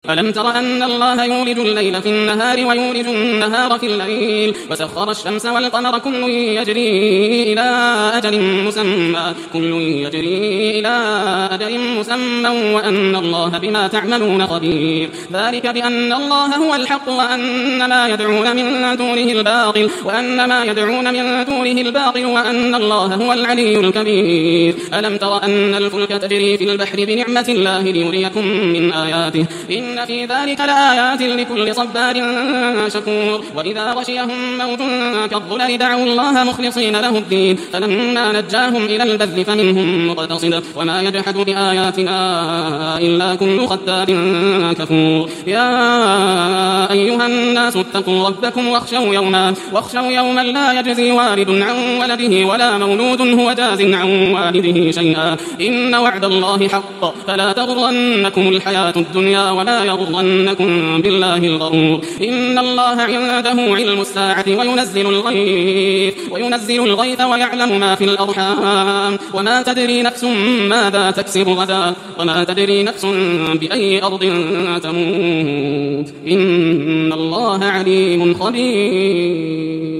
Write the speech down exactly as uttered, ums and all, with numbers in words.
ألم تر أن الله يولج الليل في النهار ويولج النهار في الليل وسخر الشمس والقمر كل يجري إلى أجل مسمى كل يجري إلى أجل مسمى وأن الله بما تعملون خبير ذلك بأن الله هو الحق وأن ما يدعون من دونه الباطل وأن ما يدعون من دونه الباطل وأن الله هو العلي الكبير ألم تر أن الفلك تجري في البحر بنعمة الله ليريكم من آياته إن في ذلك لآيات لكل صبار شكور وإذا غشيهم موج كالظلل دعوا الله مخلصين له الدين فلما نجاهم إلى البر فمنهم مقتصد وما يجحد بآياتنا إلا كل ختار كفور يا أيها الناس اتقوا ربكم واخشوا يوما واخشوا يوما لا يجزي والد عن ولده ولا مولود هو جاز عن والده شيئا إن وعد الله حق فلا تغرنكم الحياة الدنيا ولا يغرنكم بالله الغرور إن الله عنده علم الساعة وينزل الغيث وينزل الغيث ويعلم ما في الأرحام وما تدري نفس ماذا تكسب غدا وما تدري نفس بأي أرض تموت إن الله عليم خبير.